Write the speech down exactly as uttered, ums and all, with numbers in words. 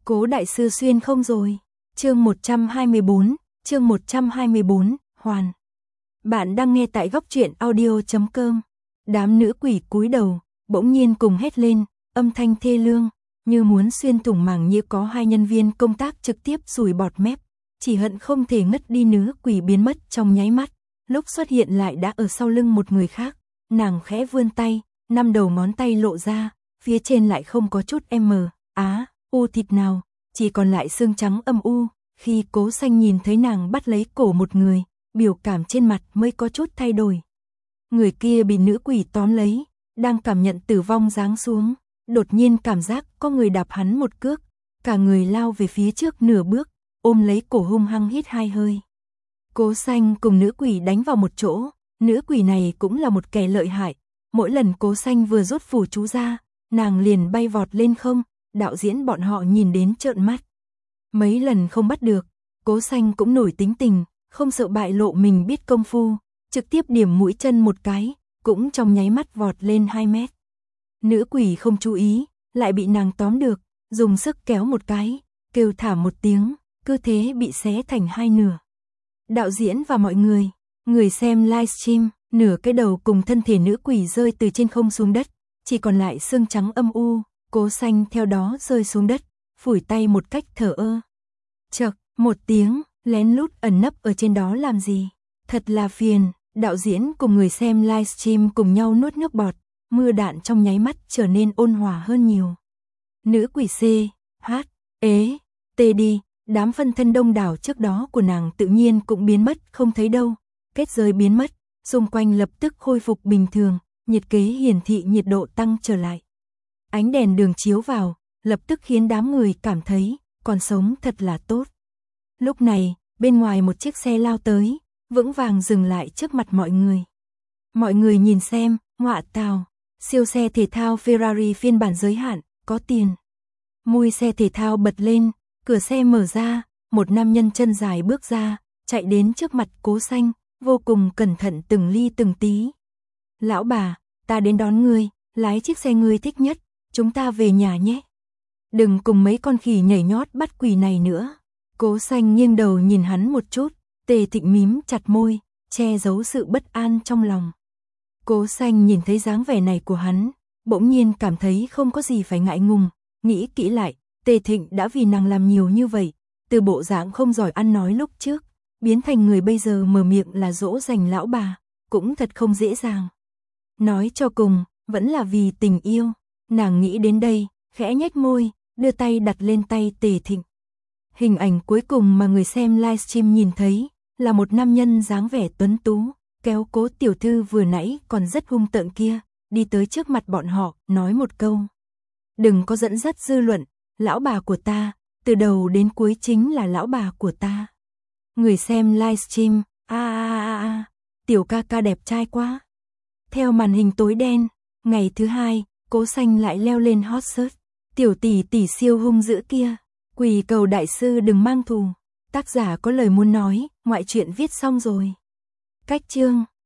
Cố đại sư xuyên không rồi. Chương một trăm hai mươi bốn, chương một trăm hai mươi bốn, hoàn. Bạn đang nghe tại góc truyện audio chấm com. Đám nữ quỷ cúi đầu, bỗng nhiên cùng hét lên, âm thanh thê lương, như muốn xuyên thủng màng nhĩ. Có hai nhân viên công tác trực tiếp sùi bọt mép, chỉ hận không thể ngất đi. Nữ quỷ biến mất trong nháy mắt, lúc xuất hiện lại đã ở sau lưng một người khác. Nàng khẽ vươn tay, năm đầu ngón tay lộ ra, phía trên lại không có chút m, á, u thịt nào, chỉ còn lại xương trắng âm u. Khi Cố Xanh nhìn thấy nàng bắt lấy cổ một người, biểu cảm trên mặt mới có chút thay đổi. Người kia bị nữ quỷ tóm lấy, đang cảm nhận tử vong giáng xuống, đột nhiên cảm giác có người đạp hắn một cước, cả người lao về phía trước nửa bước, ôm lấy cổ hung hăng hít hai hơi. Cố Xanh cùng nữ quỷ đánh vào một chỗ, nữ quỷ này cũng là một kẻ lợi hại, mỗi lần Cố Xanh vừa rút phù chú ra, nàng liền bay vọt lên không, đạo diễn bọn họ nhìn đến trợn mắt. Mấy lần không bắt được, Cố Xanh cũng nổi tính tình, không sợ bại lộ mình biết công phu, trực tiếp điểm mũi chân một cái, cũng trong nháy mắt vọt lên hai mét. Nữ quỷ không chú ý, lại bị nàng tóm được, dùng sức kéo một cái, kêu thả một tiếng, cơ thế bị xé thành hai nửa. Đạo diễn và mọi người, người xem livestream, nửa cái đầu cùng thân thể nữ quỷ rơi từ trên không xuống đất, chỉ còn lại xương trắng âm u. Cố Xanh theo đó rơi xuống đất, phủi tay một cách thờ ơ. Chậc, một tiếng, lén lút ẩn nấp ở trên đó làm gì? Thật là phiền. Đạo diễn cùng người xem livestream cùng nhau nuốt nước bọt, mưa đạn trong nháy mắt trở nên ôn hòa hơn nhiều. Nữ quỷ C, H, ế, T đi, đám phân thân đông đảo trước đó của nàng tự nhiên cũng biến mất không thấy đâu. Kết giới biến mất, xung quanh lập tức khôi phục bình thường, nhiệt kế hiển thị nhiệt độ tăng trở lại. Ánh đèn đường chiếu vào, lập tức khiến đám người cảm thấy, còn sống thật là tốt. Lúc này, bên ngoài một chiếc xe lao tới, vững vàng dừng lại trước mặt mọi người. Mọi người nhìn xem, ngọa tào, siêu xe thể thao Ferrari phiên bản giới hạn, có tiền. Mui xe thể thao bật lên, cửa xe mở ra, một nam nhân chân dài bước ra, chạy đến trước mặt Cố Xanh, vô cùng cẩn thận từng ly từng tí. Lão bà, ta đến đón ngươi, lái chiếc xe ngươi thích nhất, chúng ta về nhà nhé. Đừng cùng mấy con khỉ nhảy nhót bắt quỷ này nữa. Cố Xanh nghiêng đầu nhìn hắn một chút, Tề Thịnh mím chặt môi, che giấu sự bất an trong lòng. Cố Xanh nhìn thấy dáng vẻ này của hắn, bỗng nhiên cảm thấy không có gì phải ngại ngùng, nghĩ kỹ lại, Tề Thịnh đã vì nàng làm nhiều như vậy, từ bộ dạng không giỏi ăn nói lúc trước, biến thành người bây giờ mở miệng là dỗ dành lão bà, cũng thật không dễ dàng. Nói cho cùng, vẫn là vì tình yêu. Nàng nghĩ đến đây, khẽ nhếch môi, đưa tay đặt lên tay Tề Thịnh. Hình ảnh cuối cùng mà người xem livestream nhìn thấy, là một nam nhân dáng vẻ tuấn tú, kéo Cố tiểu thư vừa nãy còn rất hung tợn kia, đi tới trước mặt bọn họ, nói một câu. Đừng có dẫn dắt dư luận, lão bà của ta, từ đầu đến cuối chính là lão bà của ta. Người xem livestream, a a a a, tiểu ca ca đẹp trai quá. Theo màn hình tối đen, ngày thứ hai, Cố Xanh lại leo lên hot search. Tiểu tỷ tỷ siêu hung dữ kia, quỳ cầu đại sư đừng mang thù. Tác giả có lời muốn nói, ngoại truyện viết xong rồi. Cách chương